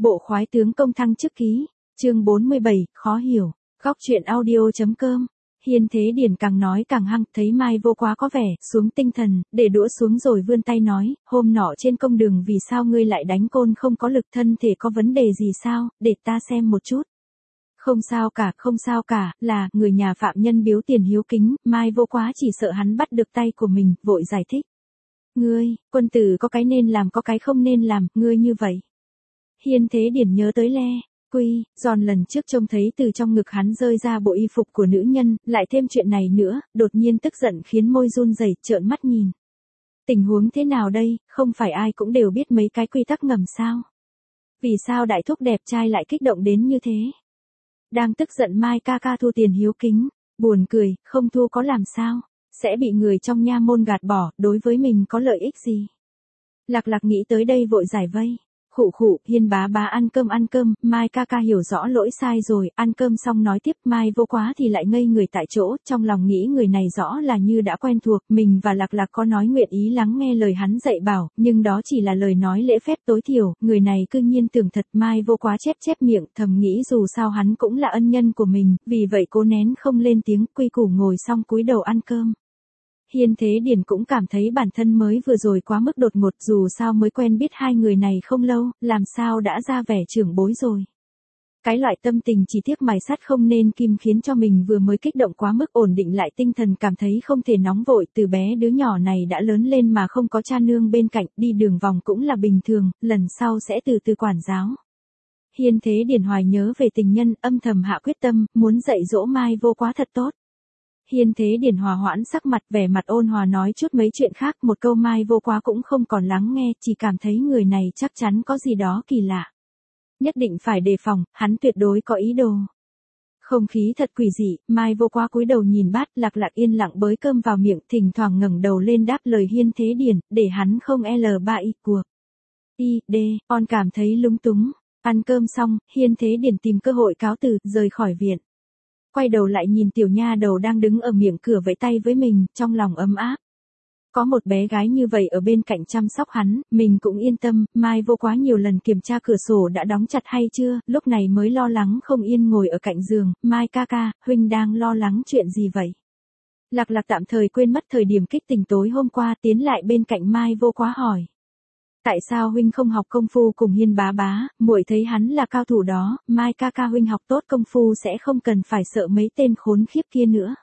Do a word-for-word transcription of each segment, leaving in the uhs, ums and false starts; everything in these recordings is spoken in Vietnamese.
Bộ khoái tướng công thăng chức ký, chương bốn mươi bảy, khó hiểu, góc truyện audio.com. Hiên Thế Điển càng nói càng hăng, thấy Mai Vô Quá có vẻ xuống tinh thần, để đũa xuống rồi vươn tay nói, hôm nọ trên công đường vì sao ngươi lại đánh côn không có lực, thân thể có vấn đề gì sao, để ta xem một chút. Không sao cả, không sao cả, là, người nhà phạm nhân biếu tiền hiếu kính, Mai Vô Quá chỉ sợ hắn bắt được tay của mình, vội giải thích. Ngươi, quân tử có cái nên làm có cái không nên làm, ngươi như vậy. Hiên Thế Điển nhớ tới Le. Quy, giòn lần trước trông thấy từ trong ngực hắn rơi ra bộ y phục của nữ nhân, lại thêm chuyện này nữa, đột nhiên tức giận khiến môi run rẩy, trợn mắt nhìn. Tình huống thế nào đây, không phải ai cũng đều biết mấy cái quy tắc ngầm sao? Vì sao đại thúc đẹp trai lại kích động đến như thế? Đang tức giận Mai ca ca thu tiền hiếu kính, buồn cười, không thu có làm sao? Sẽ bị người trong nha môn gạt bỏ, đối với mình có lợi ích gì? Lạc Lạc nghĩ tới đây vội giải vây. Khụ khụ, Hiên bá bá ăn cơm ăn cơm, Mai ca ca hiểu rõ lỗi sai rồi, ăn cơm xong nói tiếp, Mai Vô Quá thì lại ngây người tại chỗ, trong lòng nghĩ người này rõ là như đã quen thuộc, mình và Lạc Lạc có nói nguyện ý lắng nghe lời hắn dạy bảo, nhưng đó chỉ là lời nói lễ phép tối thiểu, người này cư nhiên tưởng thật. Mai Vô Quá chép chép miệng, thầm nghĩ dù sao hắn cũng là ân nhân của mình, vì vậy cố nén không lên tiếng, quy củ ngồi xong cúi đầu ăn cơm. Hiên Thế Điển cũng cảm thấy bản thân mới vừa rồi quá mức đột ngột, dù sao mới quen biết hai người này không lâu, làm sao đã ra vẻ trưởng bối rồi. Cái loại tâm tình chỉ tiếc mài sắt không nên kim khiến cho mình vừa mới kích động quá mức, ổn định lại tinh thần cảm thấy không thể nóng vội, từ bé đứa nhỏ này đã lớn lên mà không có cha nương bên cạnh, đi đường vòng cũng là bình thường, lần sau sẽ từ từ quản giáo. Hiên Thế Điển hoài nhớ về tình nhân, âm thầm hạ quyết tâm, muốn dạy dỗ Mai Vô Quá thật tốt. Hiên Thế Điển hòa hoãn sắc mặt, vẻ mặt ôn hòa nói chút mấy chuyện khác, một câu Mai Vô Quá cũng không còn lắng nghe, chỉ cảm thấy người này chắc chắn có gì đó kỳ lạ. Nhất định phải đề phòng, hắn tuyệt đối có ý đồ. Không khí thật quỷ dị, Mai Vô Quá cúi đầu nhìn bát, Lạc Lạc yên lặng bới cơm vào miệng, thỉnh thoảng ngẩng đầu lên đáp lời Hiên Thế Điển, để hắn không L ba y cuộc. I, D, con cảm thấy lúng túng. Ăn cơm xong, Hiên Thế Điển tìm cơ hội cáo từ, rời khỏi viện. Quay đầu lại nhìn tiểu nha đầu đang đứng ở miệng cửa vẫy tay với mình, trong lòng ấm áp. Có một bé gái như vậy ở bên cạnh chăm sóc hắn, mình cũng yên tâm. Mai Vô Quá nhiều lần kiểm tra cửa sổ đã đóng chặt hay chưa, lúc này mới lo lắng không yên ngồi ở cạnh giường. Mai ca ca, huynh đang lo lắng chuyện gì vậy? Lạc Lạc tạm thời quên mất thời điểm kích tình tối hôm qua, tiến lại bên cạnh Mai Vô Quá hỏi. Tại sao huynh không học công phu cùng Hiên bá bá, muội thấy hắn là cao thủ đó, Mai ca ca huynh học tốt công phu sẽ không cần phải sợ mấy tên khốn khiếp kia nữa.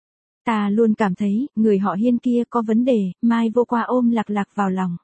Ta luôn cảm thấy, người họ Hiên kia có vấn đề. Mai Vô Quá ôm Lạc Lạc vào lòng.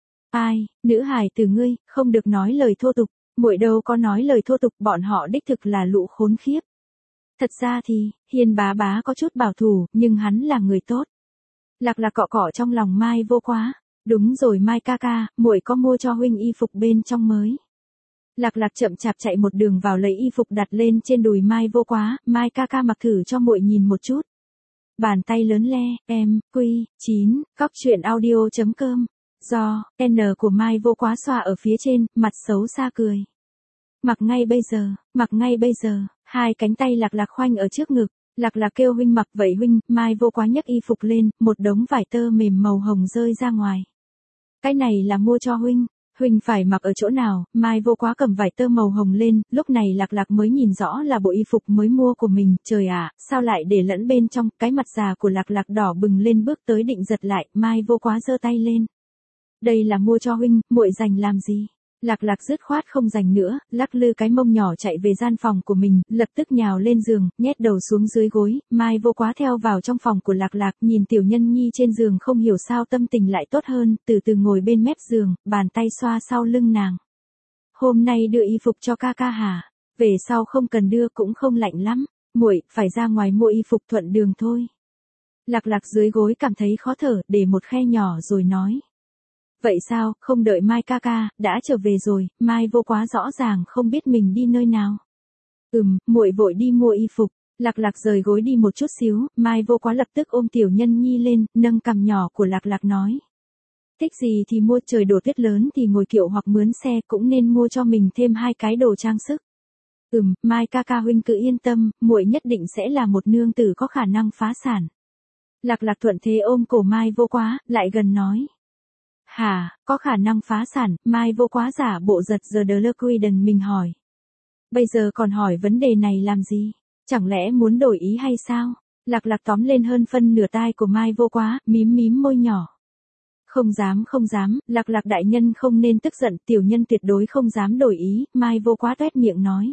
Ai, nữ hài từ ngươi, không được nói lời thô tục, muội đâu có nói lời thô tục, bọn họ đích thực là lũ khốn khiếp. Thật ra thì, Hiên bá bá có chút bảo thủ, nhưng hắn là người tốt. Lạc Lạc cọ cọ trong lòng Mai Vô Quá. Đúng rồi Mai ca ca, muội có mua cho huynh y phục bên trong mới. Lạc Lạc chậm chạp chạy một đường vào lấy y phục đặt lên trên đùi Mai Vô Quá, Mai ca ca mặc thử cho muội nhìn một chút. Bàn tay lớn Le, em, quy, chín, góc truyện audio.com. Do, N của Mai Vô Quá xoa ở phía trên, mặt xấu xa cười. Mặc ngay bây giờ, mặc ngay bây giờ, hai cánh tay Lạc Lạc khoanh ở trước ngực. Lạc Lạc kêu huynh mặc vậy huynh. Mai Vô Quá nhấc y phục lên, một đống vải tơ mềm màu hồng rơi ra ngoài. Cái này là mua cho huynh, huynh phải mặc ở chỗ nào? Mai Vô Quá cầm vải tơ màu hồng lên, lúc này Lạc Lạc mới nhìn rõ là bộ y phục mới mua của mình, trời ạ, sao lại để lẫn bên trong, cái mặt già của Lạc Lạc đỏ bừng lên, bước tới định giật lại, Mai Vô Quá giơ tay lên. Đây là mua cho huynh, muội dành làm gì? Lạc Lạc dứt khoát không dành nữa, lắc lư cái mông nhỏ chạy về gian phòng của mình, lập tức nhào lên giường, nhét đầu xuống dưới gối. Mai Vô Quá theo vào trong phòng của Lạc Lạc, nhìn tiểu nhân nhi trên giường không hiểu sao tâm tình lại tốt hơn, từ từ ngồi bên mép giường, bàn tay xoa sau lưng nàng. Hôm nay đưa y phục cho ca ca hả? Về sau không cần đưa cũng không lạnh lắm, muội phải ra ngoài mua y phục thuận đường thôi. Lạc Lạc dưới gối cảm thấy khó thở, để một khe nhỏ rồi nói. Vậy sao, không đợi Mai ca ca, đã trở về rồi? Mai Vô Quá rõ ràng không biết mình đi nơi nào. Ừm, muội vội đi mua y phục. Lạc Lạc rời gối đi một chút xíu, Mai Vô Quá lập tức ôm tiểu nhân nhi lên, nâng cằm nhỏ của Lạc Lạc nói. Thích gì thì mua, trời đổ tuyết lớn thì ngồi kiệu hoặc mướn xe, cũng nên mua cho mình thêm hai cái đồ trang sức. Ừm, Mai ca ca huynh cứ yên tâm, muội nhất định sẽ là một nương tử có khả năng phá sản. Lạc Lạc thuận thế ôm cổ Mai Vô Quá, lại gần nói. Hả, có khả năng phá sản, Mai Vô Quá giả bộ giật giờ đờ lơ quy đần mình hỏi. Bây giờ còn hỏi vấn đề này làm gì? Chẳng lẽ muốn đổi ý hay sao? Lạc Lạc tóm lên hơn phân nửa tai của Mai Vô Quá, mím mím môi nhỏ. Không dám không dám, Lạc Lạc đại nhân không nên tức giận, tiểu nhân tuyệt đối không dám đổi ý, Mai Vô Quá toét miệng nói.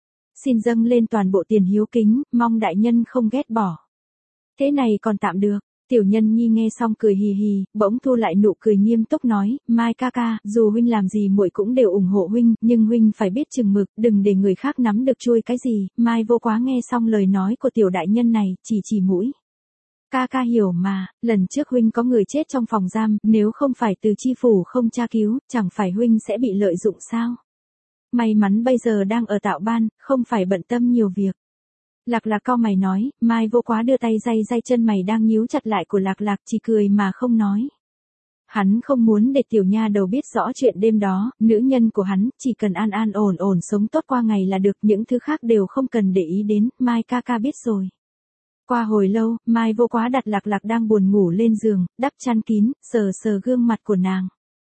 Xin dâng lên toàn bộ tiền hiếu kính, mong đại nhân không ghét bỏ. Thế này còn tạm được. Tiểu nhân nhi nghe xong cười hì hì, bỗng thu lại nụ cười nghiêm túc nói, Mai ca ca, dù huynh làm gì muội cũng đều ủng hộ huynh, nhưng huynh phải biết chừng mực, đừng để người khác nắm được chui cái gì. Mai Vô Quá nghe xong lời nói của tiểu đại nhân này, chỉ chỉ mũi. Ca ca hiểu mà, lần trước huynh có người chết trong phòng giam, nếu không phải từ chi phủ không tra cứu, chẳng phải huynh sẽ bị lợi dụng sao? May mắn bây giờ đang ở tạo ban, không phải bận tâm nhiều việc. Lạc Lạc cau mày nói, Mai Vô Quá đưa tay day day chân mày đang nhíu chặt lại của Lạc Lạc, chỉ cười mà không nói. Hắn không muốn để tiểu nha đầu biết rõ chuyện đêm đó, nữ nhân của hắn, chỉ cần an an ổn ổn sống tốt qua ngày là được, những thứ khác đều không cần để ý đến, Mai ca ca biết rồi. Qua hồi lâu, Mai Vô Quá đặt Lạc Lạc đang buồn ngủ lên giường, đắp chăn kín, sờ sờ gương mặt của nàng.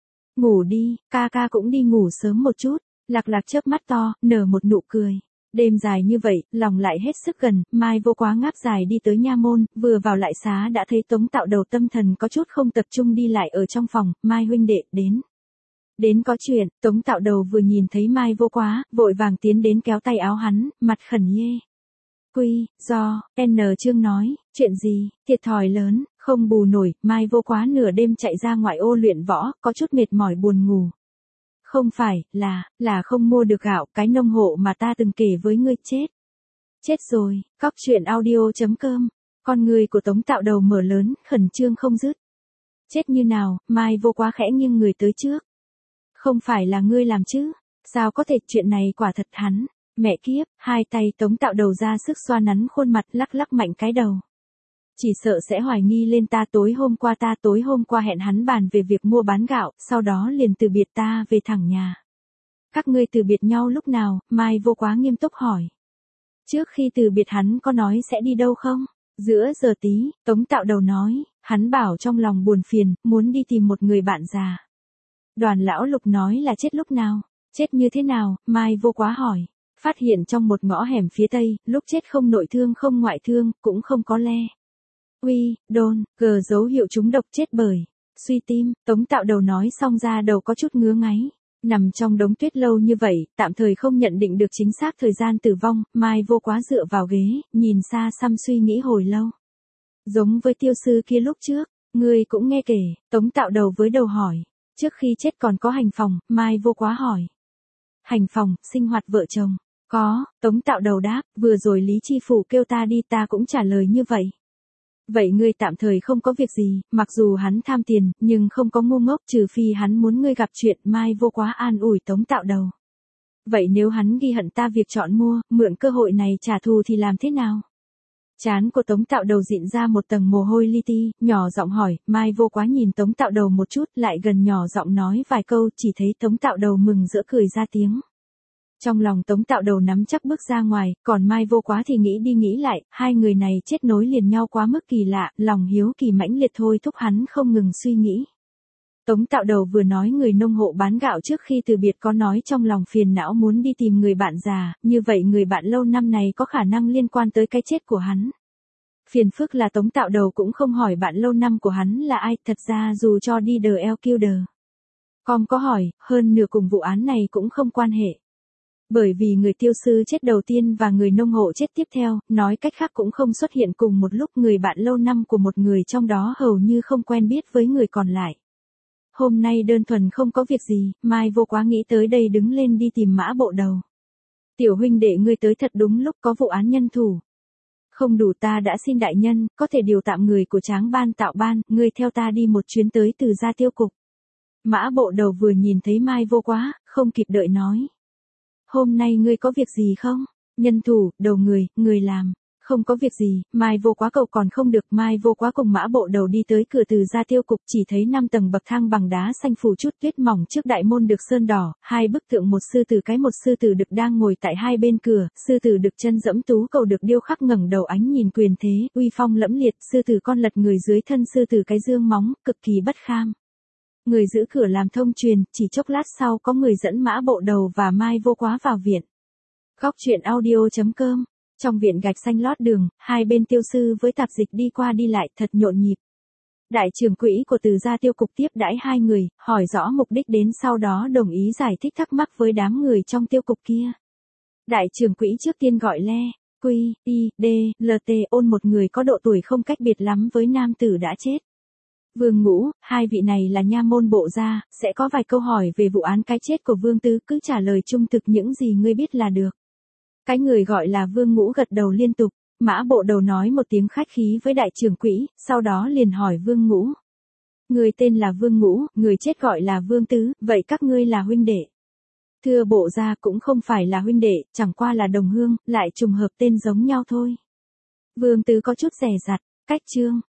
Ngủ đi, ca ca cũng đi ngủ sớm một chút. Lạc Lạc chớp mắt to, nở một nụ cười. Đêm dài như vậy, lòng lại hết sức gần, Mai Vô Quá ngáp dài đi tới nha môn, vừa vào lại xá đã thấy Tống Tạo Đầu tâm thần có chút không tập trung đi lại ở trong phòng, Mai huynh đệ, đến. Đến có chuyện, Tống Tạo Đầu vừa nhìn thấy Mai Vô Quá, vội vàng tiến đến kéo tay áo hắn, mặt khẩn nhê. Quy, do, N Trương nói, chuyện gì, thiệt thòi lớn, không bù nổi, Mai Vô Quá nửa đêm chạy ra ngoại ô luyện võ, có chút mệt mỏi buồn ngủ. Không phải, là, là không mua được gạo, cái nông hộ mà ta từng kể với ngươi chết. Chết rồi, Cóc Truyện audio.com, con người của Tống Tạo Đầu mở lớn, khẩn trương không dứt. Chết như nào, Mai Vô Quá khẽ nghiêng người tới trước. Không phải là ngươi làm chứ, sao có thể, chuyện này quả thật hắn, mẹ kiếp, hai tay Tống Tạo Đầu ra sức xoa nắn khuôn mặt, lắc lắc mạnh cái đầu. Chỉ sợ sẽ hoài nghi lên ta, tối hôm qua ta tối hôm qua hẹn hắn bàn về việc mua bán gạo, sau đó liền từ biệt ta về thẳng nhà. Các ngươi từ biệt nhau lúc nào, Mai Vô Quá nghiêm túc hỏi. Trước khi từ biệt hắn có nói sẽ đi đâu không? Giữa giờ tí, Tống Tạo Đầu nói, hắn bảo trong lòng buồn phiền, muốn đi tìm một người bạn già. Đoàn lão Lục nói là chết lúc nào? Chết như thế nào? Mai Vô Quá hỏi. Phát hiện trong một ngõ hẻm phía tây, lúc chết không nội thương không ngoại thương, cũng không có le. Uy, đôn, gờ dấu hiệu trúng độc chết bởi suy tim. Tống Tạo Đầu nói xong ra đầu có chút ngứa ngáy. Nằm trong đống tuyết lâu như vậy, tạm thời không nhận định được chính xác thời gian tử vong, Mai Vô Quá dựa vào ghế, nhìn xa xăm suy nghĩ hồi lâu. Giống với tiêu sư kia lúc trước, ngươi cũng nghe kể, Tống Tạo Đầu với đầu hỏi. Trước khi chết còn có hành phòng, Mai Vô Quá hỏi. Hành phòng, sinh hoạt vợ chồng. Có, Tống Tạo Đầu đáp, vừa rồi Lý Chi Phủ kêu ta đi ta cũng trả lời như vậy. Vậy ngươi tạm thời không có việc gì, mặc dù hắn tham tiền, nhưng không có ngu ngốc, trừ phi hắn muốn ngươi gặp chuyện. Mai Vô Quá an ủi Tống Tạo Đầu. Vậy nếu hắn ghi hận ta việc chọn mua, mượn cơ hội này trả thù thì làm thế nào? Trán của Tống Tạo Đầu dịn ra một tầng mồ hôi li ti, nhỏ giọng hỏi. Mai Vô Quá nhìn Tống Tạo Đầu một chút, lại gần nhỏ giọng nói vài câu, chỉ thấy Tống Tạo Đầu mừng rỡ cười ra tiếng. Trong lòng Tống Tạo Đầu nắm chắc bước ra ngoài, còn Mai Vô Quá thì nghĩ đi nghĩ lại, hai người này chết nối liền nhau quá mức kỳ lạ, lòng hiếu kỳ mãnh liệt thôi thúc hắn không ngừng suy nghĩ. Tống Tạo Đầu vừa nói người nông hộ bán gạo trước khi từ biệt có nói trong lòng phiền não muốn đi tìm người bạn già, như vậy người bạn lâu năm này có khả năng liên quan tới cái chết của hắn. Phiền phức là Tống Tạo Đầu cũng không hỏi bạn lâu năm của hắn là ai, thật ra dù cho đi đờ eo kiêu đờ. Com có hỏi, hơn nửa cùng vụ án này cũng không quan hệ. Bởi vì người tiêu sư chết đầu tiên và người nông hộ chết tiếp theo, nói cách khác cũng không xuất hiện cùng một lúc, người bạn lâu năm của một người trong đó hầu như không quen biết với người còn lại. Hôm nay đơn thuần không có việc gì, Mai Vô Quá nghĩ tới đây đứng lên đi tìm Mã Bộ Đầu. Tiểu huynh đệ ngươi tới thật đúng lúc, có vụ án nhân thủ. Không đủ, ta đã xin đại nhân, có thể điều tạm người của Tráng Ban Tạo Ban, ngươi theo ta đi một chuyến tới Từ Gia Tiêu Cục. Mã Bộ Đầu vừa nhìn thấy Mai Vô Quá, không kịp đợi nói. Hôm nay ngươi có việc gì không? Nhân thủ, đầu người, người làm. Không có việc gì, Mai Vô Quá cậu còn không được. Mai Vô Quá cùng Mã Bộ Đầu đi tới cửa Từ Gia Tiêu Cục, chỉ thấy năm tầng bậc thang bằng đá xanh phủ chút tuyết mỏng, trước đại môn được sơn đỏ, hai bức tượng một sư tử cái một sư tử đực đang ngồi tại hai bên cửa, sư tử đực chân dẫm tú cầu được điêu khắc ngẩng đầu ánh nhìn quyền thế, uy phong lẫm liệt, sư tử con lật người dưới thân sư tử cái dương móng, cực kỳ bất kham. Người giữ cửa làm thông truyền, chỉ chốc lát sau có người dẫn Mã Bộ Đầu và Mai Vô Quá vào viện. Góc truyện audio.com. Trong viện gạch xanh lót đường, hai bên tiêu sư với tạp dịch đi qua đi lại thật nhộn nhịp. Đại trưởng quỹ của Từ gia tiêu cục tiếp đãi hai người, hỏi rõ mục đích đến sau đó đồng ý giải thích thắc mắc với đám người trong tiêu cục kia. Đại trưởng quỹ trước tiên gọi Le, Quy, Y, D, L T ôn một người có độ tuổi không cách biệt lắm với nam tử đã chết. Vương Ngũ, hai vị này là nha môn bộ gia, sẽ có vài câu hỏi về vụ án cái chết của Vương Tứ, cứ trả lời trung thực những gì ngươi biết là được. Cái người gọi là Vương Ngũ gật đầu liên tục, Mã Bộ Đầu nói một tiếng khách khí với đại trưởng quỹ, sau đó liền hỏi Vương Ngũ. Người tên là Vương Ngũ, người chết gọi là Vương Tứ, vậy các ngươi là huynh đệ? Thưa bộ gia cũng không phải là huynh đệ, chẳng qua là đồng hương, lại trùng hợp tên giống nhau thôi. Vương Tứ có chút dè dặt, cách chương.